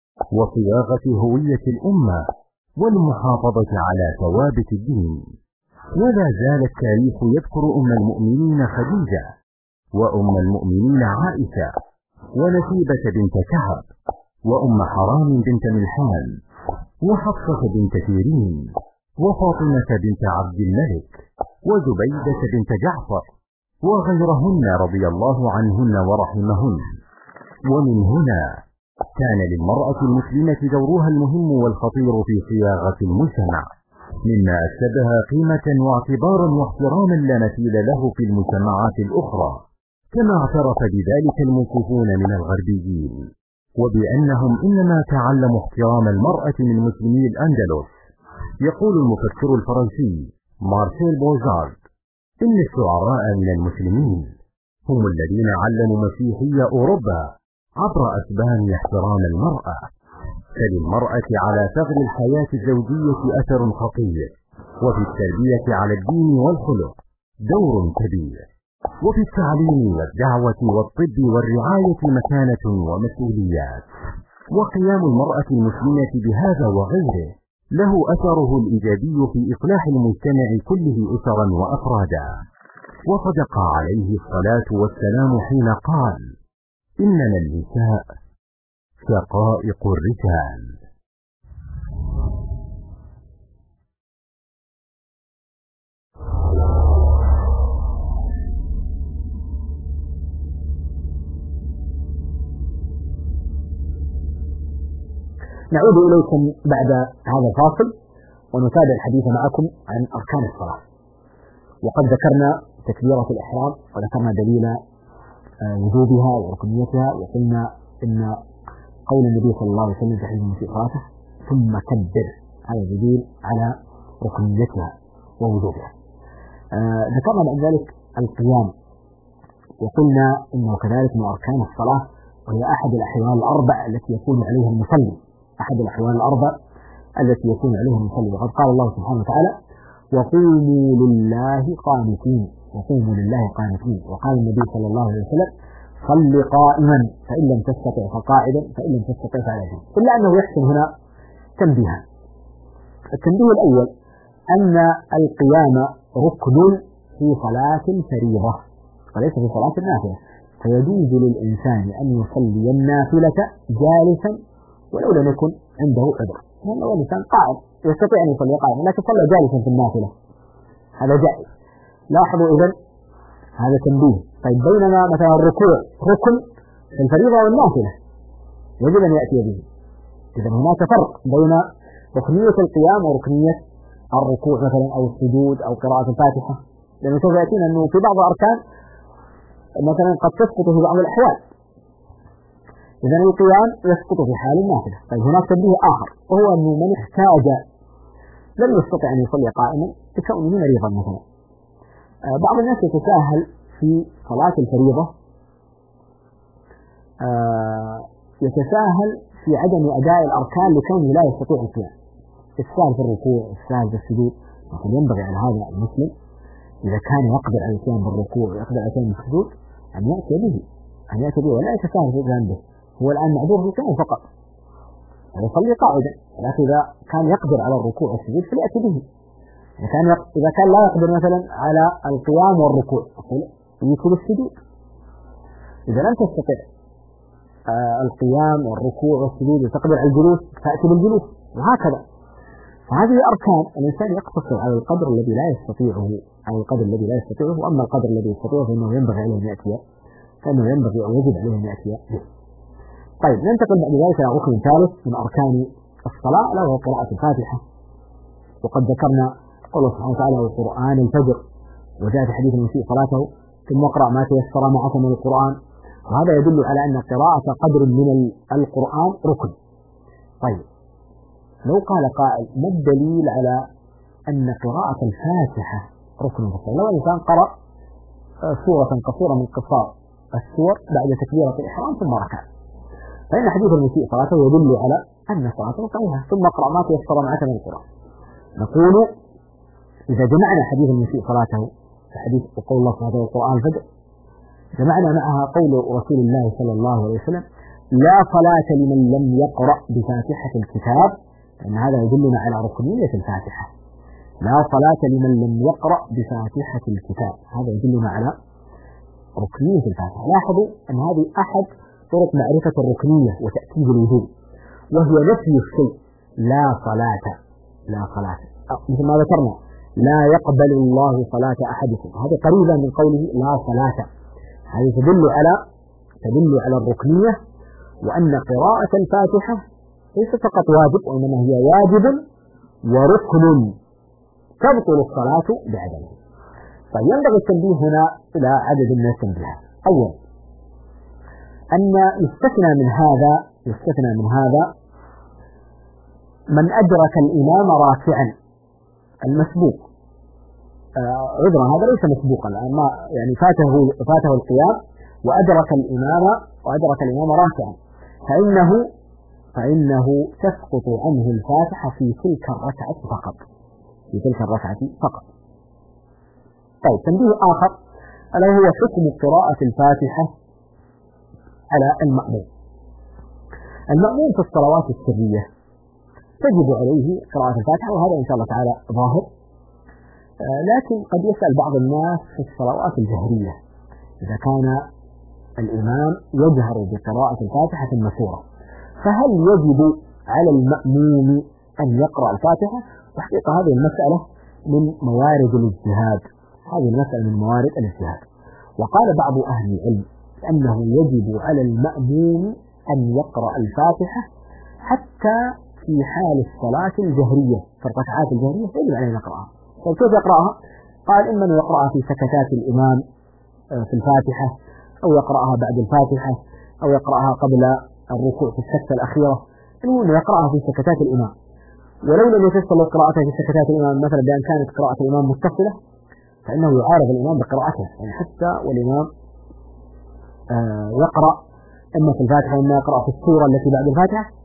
وصياغة هوية الأمة والمحافظة على ثوابت الدين. ولا زال التاريخ يذكر أم المؤمنين خديجة، وأم المؤمنين عائشة، ونسيبة بنت كعب، وأم حرام بنت ملحان، وحفصة بنت سيرين، وفاطمة بنت عبد الملك، وزبيدة بنت جعفر، وغيرهن رضي الله عنهن ورحمهن. ومن هنا كان للمرأة المسلمة دورها المهم والخطير في صياغة المجتمع، مما أكسبها قيمة واعتبارا واحتراما لا مثيل له في المجتمعات الأخرى، كما اعترف بذلك المنصفون من الغربيين، وبأنهم إنما تعلموا احترام المرأة من مسلمي الأندلس. يقول المفكر الفرنسي مارسيل بوزارد: إن الشعراء من المسلمين هم الذين علموا مسيحي أوروبا عبر أسبان احترام المرأة. فللمرأة على ثغر الحياة الزوجية أثر خطير، وفي التربية على الدين والخلق دور كبير، وفي التعليم والدعوة والطب والرعاية مكانة ومسؤوليات. وقيام المرأة المسلمة بهذا وغيره له أثره الإيجابي في إصلاح المجتمع كله أسرا وأفرادا. وصدق عليه الصلاة والسلام حين قال: إنما النساء شقائق الرجال. نعود إليكم بعد هذا الفاصل ونتابع الحديث معكم عن أركان الصلاة. وقد ذكرنا تكبيرة الإحرام وذكرنا دليل وجوبها وركنيتها، وقلنا إن قول النبي صلى الله عليه وسلم في حديث المسيء صلاته ثم كبر، هذا دليل على ركنيتها ووجوبها. ذكرنا بعد ذلك القيام، وقلنا إنه كذلك من أركان الصلاة، وهي أحد الأحوال الأربع التي يكون عليها المصلي أحد الأحوال الأربع التي يكون عليها المصلي. وقد قال الله سبحانه وتعالى: وقوموا لله قانتين، وقوموا لله قانتين. وقال النبي صلى الله عليه وسلم: صل قائما فإن لم تستطع فقاعدا فإن لم تستطع فعلى جنب. إلا أنه يحسن هنا تنبيها. التنبيه الأول أن القيام ركن في صلاة الفريضة وليس في صلاة النافلة، فيجوز للإنسان أن يصلي النافلة جالسا ولو لم يكن عنده عذر، لأن الإنسان قاعد يستطيع أن يصلي قاعدا لكن صلى جالسا في النافلة، هذا جائز. لاحظوا إذن هذا تنبيه. طيب بينما مثلا الركوع ركن في الفريضة والنافلة يجب أن يأتي به. إذا هناك فرق بين ركنية القيام وركنية الركوع مثلا أو السجود أو قراءة الفاتحة، لأنه سوف يأتينا أنه في بعض الأركان مثلا قد تسقط في بعض الأحوال، إذا القيام يسقط في حال النافلة. طيب هناك تنبيه آخر، وهو أنه من احتاج لم يستطع أن يصلي قائما بكونه مريضا مثلا. بعض الناس يتساهل في صلاة الفريضة، يتساهل في عدم أداء الأركان لكونه لا يستطيع القيام، السهل في الركوع، السهل في السجود. لكن ينبغي على هذا المسلم إذا كان يقدر على القيام بالركوع ويقدر على القيام بالسجود أن يأتي به ولا يتساهل في ذنبه. هو الآن معذور في القيام فقط، يصلي قاعدا، ولكن إذا كان يقدر على الركوع والسجود فليأتي به. إذا كان لا يقدر مثلا على القيام والركوع يأتي بالسجود. إذا لم تستطع القيام والركوع والسجود وتقدر على الجلوس فأتي بالجلوس، وهكذا. فهذه أركان الإنسان يقتصر على القدر الذي لا يستطيعه، وأما القدر الذي يستطيعه فإنه ينبغي عليه أن يأتي، فإنه ينبغي أو يجب عليه أن يأتي به. طيب ننتقل بعد ذلك إلى ركن ثالث من أركان الصلاة، ألا وهو قراءة الفاتحة. وقد ذكرنا قوله سبحانه وتعالى: وقرآن الفجر، وجاء في حديث المسيء صلاته ثم اقرأ ما تيسر معك من القرآن، وهذا يدل على أن قراءة قدر من القرآن ركن. طيب لو قال قائل: ما الدليل على أن قراءة الفاتحة ركن في الصلاة؟ لو الإنسان قرأ سورة قصيرة من قصار السور بعد تكبيرة الإحرام ثم ركع، فإن حديث المسيء صلاته يدل على أن صلاته صحيحة. ثم اقرأ ما تيسر معك من القرآن. نقول إذا جمعنا حديث المسيء صلاته حديث وقول الله سبحانه وتعالى القرآن الفجر، جمعنا معها قول رسول الله صلى الله عليه وسلم: لا صلاة لمن لم يقرأ بفاتحة الكتاب، لأن هذا يدلنا على ركنية الفاتحة. لا صلاة لمن لم يقرأ بفاتحة الكتاب، هذا يدلنا على ركنية الفاتحة. لاحظوا أن هذه أحد طرق معرفة الركنية وتأكيد الوجوب، وهي نفي الشيء. لا صلاة مثل ما ذكرنا: لا يقبل الله صلاة أحدكم، هذا قريبا من قوله لا صلاة. هذه تدل على الركنية، وأن قراءة الفاتحة ليس فقط واجب، وإنما هي واجب وركن تبطل الصلاة بعدمه. فينبغي التنبيه هنا إلى عدد من التنبيهات. أولا أن يستثنى من هذا من أدرك الإمام راكعا المسبوق. عذرا هذا ليس مسبوقا، ما يعني فاته القيام وأدرك الإمام راكعا، فإنه تسقط عنه الفاتحة في تلك الركعة فقط. طيب تنبيه آخر ألا هو حكم قراءة الفاتحة على المأموم. المأموم في الصلوات السرية تجب عليه قراءة الفاتحة، وهذا إن شاء الله تعالى ظاهر. لكن قد يسأل بعض الناس في الصلوات الجهرية إذا كان الإمام يجهر بقراءة الفاتحة المسورة، فهل يجب على المأموم أن يقرأ الفاتحة؟ وحقيقة هذه المسألة من موارد الاجتهاد، وقال بعض أهل العلم أنه يجب على المأموم أن يقرأ الفاتحة حتى في حال الصلاة الجهرية، في الركعات الجهرية يجب عليه يقرأها. فكيف يقرأها؟ قال: إما أن يقرأها في سكتات الإمام في الفاتحة، أو يقرأها بعد الفاتحة، أو يقرأها قبل الركوع في السكتة الأخيرة، المهم يقرأها في سكتات الإمام. ولو لم يتيسر له قراءتها في سكتات الإمام مثلا بأن كانت قراءة الإمام متصلة، فإنه يعارض الإمام بقراءتها، يعني حتى والإمام يقرأ إما في الفاتحة وإما يقرأ في السورة التي بعد الفاتحة،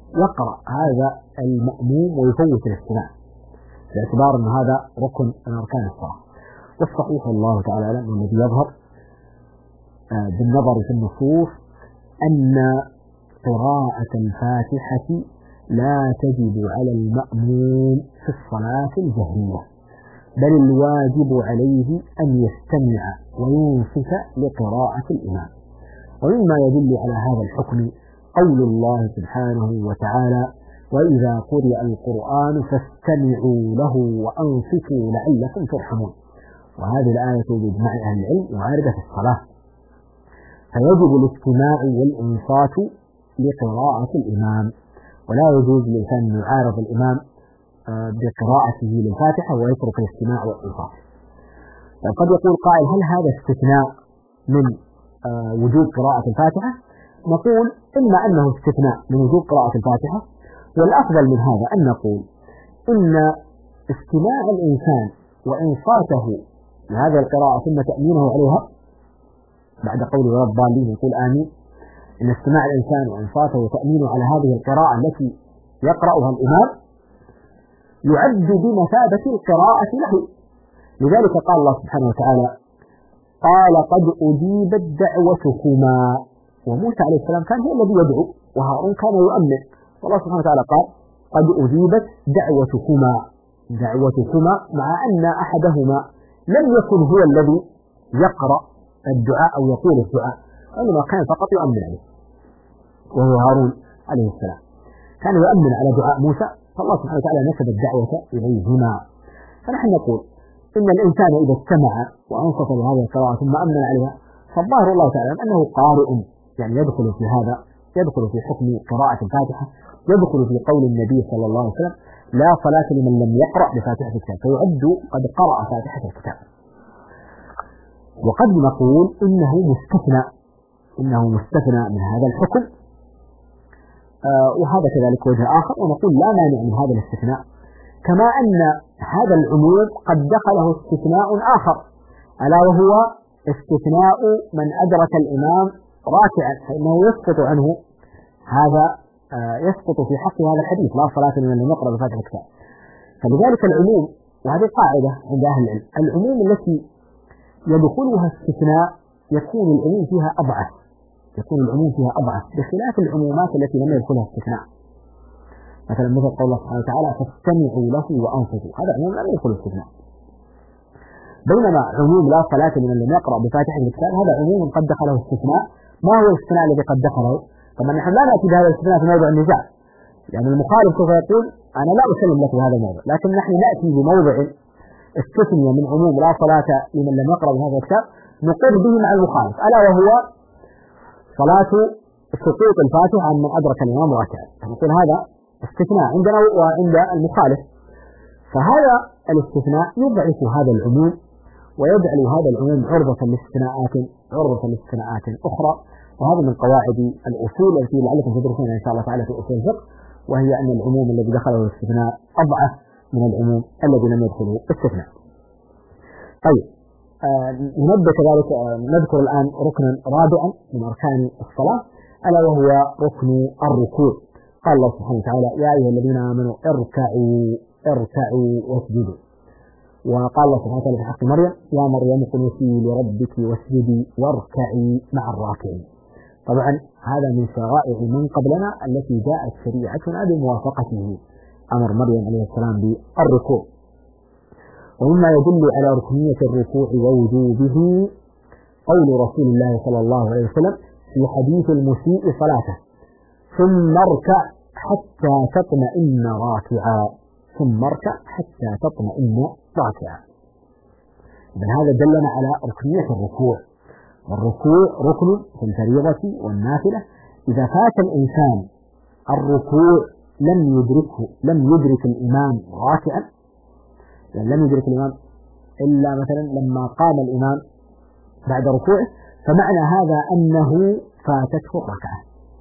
يقرأ هذا المأموم ويفوت الاستماع باعتبار أن هذا ركن من أركان الصلاة. والصحيح والله تعالى أعلم الذي يظهر بالنظر في النصوص أن قراءة الفاتحة لا تجب على المأموم في الصلاة الجهرية، بل الواجب عليه أن يستمع وينصت لقراءة الإمام. ومما يدل على هذا الحكم قول الله سبحانه وتعالى: وإذا قرئ القرآن فاستمعوا له وأنصتوا لعلكم ترحمون. وهذه الآية بإجماع أهل العلم واردة في الصلاة، فيجب الاستماع والإنصات لقراءة الإمام، ولا يجوز للإنسان أن يعارض الإمام بقراءته للفاتحة ويترك الاستماع والإنصات. قد يقول قائل: هل هذا استثناء من وجوب قراءة الفاتحة؟ نقول إما أنه استثناء من وجوب قراءة الفاتحة، والأفضل من هذا أن نقول إن استماع الإنسان وإنصاته لهذه القراءة ثم تأمينه عليها بعد قول ولا الضالين يقول آمين، إن استماع الإنسان وإنصاته وتأمينه على هذه القراءة التي يقرأها الإمام يعد بمثابة القراءة له. لذلك قال الله سبحانه وتعالى: قال قد أجيبت دعوتكما. وموسى عليه السلام كان هو الذي يدعو وهارون كان يؤمن، والله سبحانه وتعالى قال قد أجيبت دعوتكما مع أن أحدهما لم يكن هو الذي يقرأ الدعاء أو يقول الدعاء، وإنما كان فقط يؤمن عليه، وهو هارون عليه السلام كان يؤمن على دعاء موسى، فالله سبحانه وتعالى نسب الدعوة إليهما. فنحن نقول إن الإنسان إذا استمع وأنصت لهذه القراءة ثم أمن عليها فالظاهر الله تعالى أنه قارئ، يعني يدخل في هذا، يدخل في حكم قراءة الفاتحة، يدخل في قول النبي صلى الله عليه وسلم: لا صلاة لمن لم يقرأ بفاتحة الكتاب، فيعد قد قرأ فاتحة الكتاب. وقد نقول إنه مستثنى من هذا الحكم، وهذا كذلك وجه آخر، ونقول لا مانع من هذا الاستثناء، كما أن هذا العموم قد دخله استثناء آخر، ألا وهو استثناء من أدرك الإمام راكعا، فإنه يسقط عنه هذا، يسقط في حق هذا الحديث: لا صلاة لمن لم يقرأ بفاتحة الكتاب. فلذلك العموم، وهذه قاعدة عند أهل العلم، العموم التي يدخلها استثناء يكون العموم فيها أضعف، بخلاف العمومات التي لم يدخلها استثناء. مثلا مثل قول الله سبحانه وتعالى: فاستمعوا له وأنصتوا، هذا عموم لم يدخل استثناء. بينما عموم لا صلاة لمن لم يقرأ بفاتحة الكتاب هذا عموم قد دخله استثناء. ما هو الاستثناء الذي قد دخله؟ طبعا نحن لا نأتي بهذا الاستثناء في موضع النزاع، يعني المخالف سوف يقول: أنا لا أسلم لك بهذا الموضع، لكن نحن نأتي بموضع استثنى من عموم لا صلاة لمن لم يقرأ بهذا الكتاب نقر به مع المخالف، ألا وهو صلاة سقوط الفاتحة عن من أدرك الإمام راكعا، فنقول هذا استثناء عندنا وعند المخالف. فهذا الاستثناء يضعف هذا العموم ويجعل هذا العموم عرضة لاستثناءات أخرى، وهذا من قواعد الأصول التي لعلكم تدرسونها إن شاء الله تعالى في أصول الفقه، وهي أن العموم الذي دخله الاستثناء أضعف من العموم الذي لم يدخله استثناء. طيب، ننبه كذلك، نذكر الآن ركنا رابعا من أركان الصلاة، ألا وهو ركن الركوع. قال الله سبحانه وتعالى: يا أيها الذين آمنوا اركعوا واسجدوا. وقال الله سبحانه وتعالى في حق مريم: يا مريم قنوتي لربك واسجدي واركعي مع الراكعين. طبعا هذا من شرائع من قبلنا التي جاءت شريعتنا بموافقته، أمر مريم عليه السلام بالركوع. ومما يدل على ركنية الركوع ووجوبه قول رسول الله صلى الله عليه وسلم في حديث المسيء صلاته: ثم اركع حتى تطمئن راكعا. إذن هذا دلنا على ركنية الركوع، والركوع ركن في الفريضة والنافلة. إذا فات الإنسان الركوع لم يدرك الإمام راكعا، يعني لم يدرك الإمام إلا مثلا لما قام الإمام بعد ركوعه، فمعنى هذا أنه فاتته الركعة.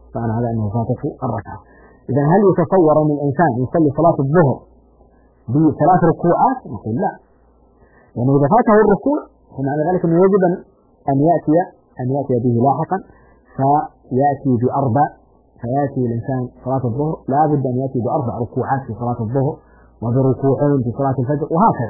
إذا هل يتصور أن الإنسان يصلي صلاة الظهر بثلاث ركوعات؟ نقول لا، يعني إذا فاته الركوع فمعنى ذلك أنه يجب أن يأتي به لاحقا، فيأتي بأربع فيأتي الإنسان صلاة الظهر لا بد أن يأتي ب4 ركوعات في صلاة الظهر وبركوعين في صلاة الفجر وهكذا.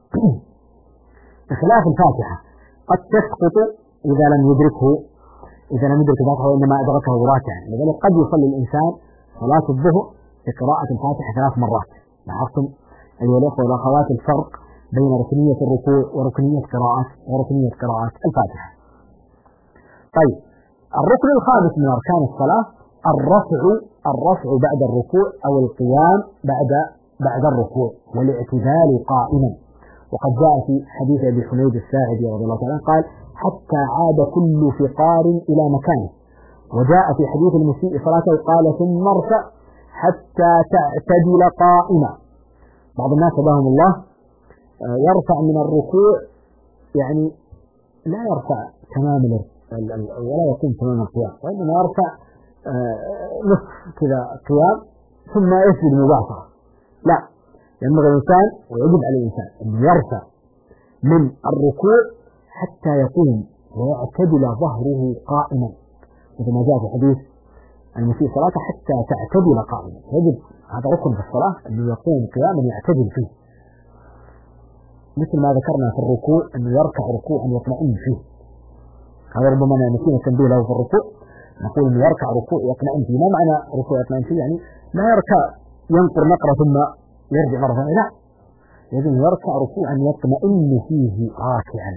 بخلاف الفاتحة قد تسقط إذا لم يدرك الفاتحة وإنما أدركه راكعا، لذلك قد يصلي الإنسان صلاة الظهر بقراءة الفاتحة 3 مرات. لاحظتم أيها الأخوة والأخوات الفرق بين ركنية الركوع وركنية قراءة الفاتحة. طيب، الركن الخامس من أركان الصلاة الرفع بعد الركوع أو القيام بعد الركوع والاعتدال قائما. وقد جاء في حديث أبي حميد الساعدي رضي الله عنه قال: حتى عاد كل فقار إلى مكانه. وجاء في حديث المسيء صلاته قال: ثم ارفع حتى تعتدل قائما. بعض الناس هداهم الله يرفع من الركوع، يعني لا يرفع تمام ولا يكون تمام القيام، وإنما يرفع نصف كذا قيام ثم يسجد مباشرة. لا، ينبغي الإنسان ويجب على الإنسان أن يرفع من الركوع حتى يقوم ويعتدل ظهره قائما، مثل ما جاء في حديث المسيء صلاته حتى تعتدل قائما. يجب هذا ركن في الصلاة أنه يقوم قياما يعتدل فيه، مثل ما ذكرنا في الركوع أنه يركع ركوعا يطمئن فيه. هذا ربما نسينا التنبيه له في الركوع، نقول أنه يركع ركوع يطمئن فيه. ما معنى ركوع يطمئن فيه؟ يعني لا يركع ينقر نقرة ثم يرجع مرة ثانية، لا، يجب يركع ركوعا يطمئن فيه راكعا،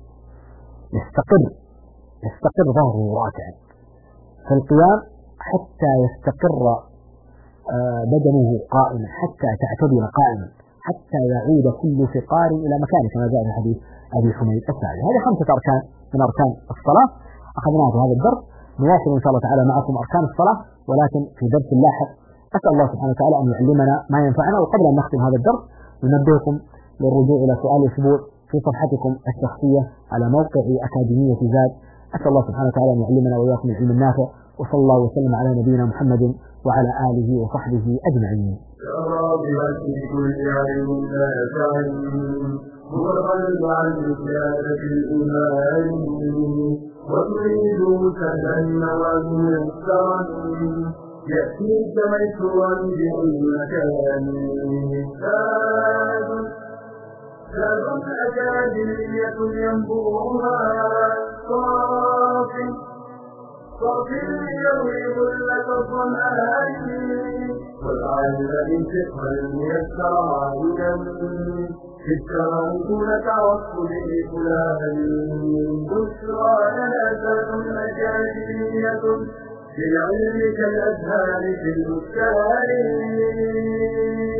يستقر ظهره راكعا في القيام حتى يستقر بدنه قائما، حتى تعتدل قائما، حتى يعود كل فقار إلى مكانه كما جاء في حديث أبي حميد الساعدي. هذه 5 أركان من أركان الصلاة أخذناها في هذا الدرس. نواصل إن شاء الله تعالى معكم أركان الصلاة ولكن في درس لاحق. أسأل الله سبحانه وتعالى أن يعلمنا ما ينفعنا. وقبل أن نختم هذا الدرس ننبهكم للرجوع إلى سؤال الأسبوع في صفحتكم الشخصية على موقع أكاديمية زاد. أسأل الله سبحانه وتعالى أن يعلمنا وإياكم العلم النافع، وصلى الله وسلم على نبينا محمد وعلى آله وصحبه أجمعين. هو قلب عن زيادة الإيمان وتريد سهلا وميسرا يأتيك ميسورا بأي مكان. زاد أكاديمية ينبوها صافي يروي ظلة الظمآن والعلم بالفقه الميسر عائدا في التراكم توصل لفلان. بشرى لنا زاد أكاديمية بالعلم كالأزهار في المستوى.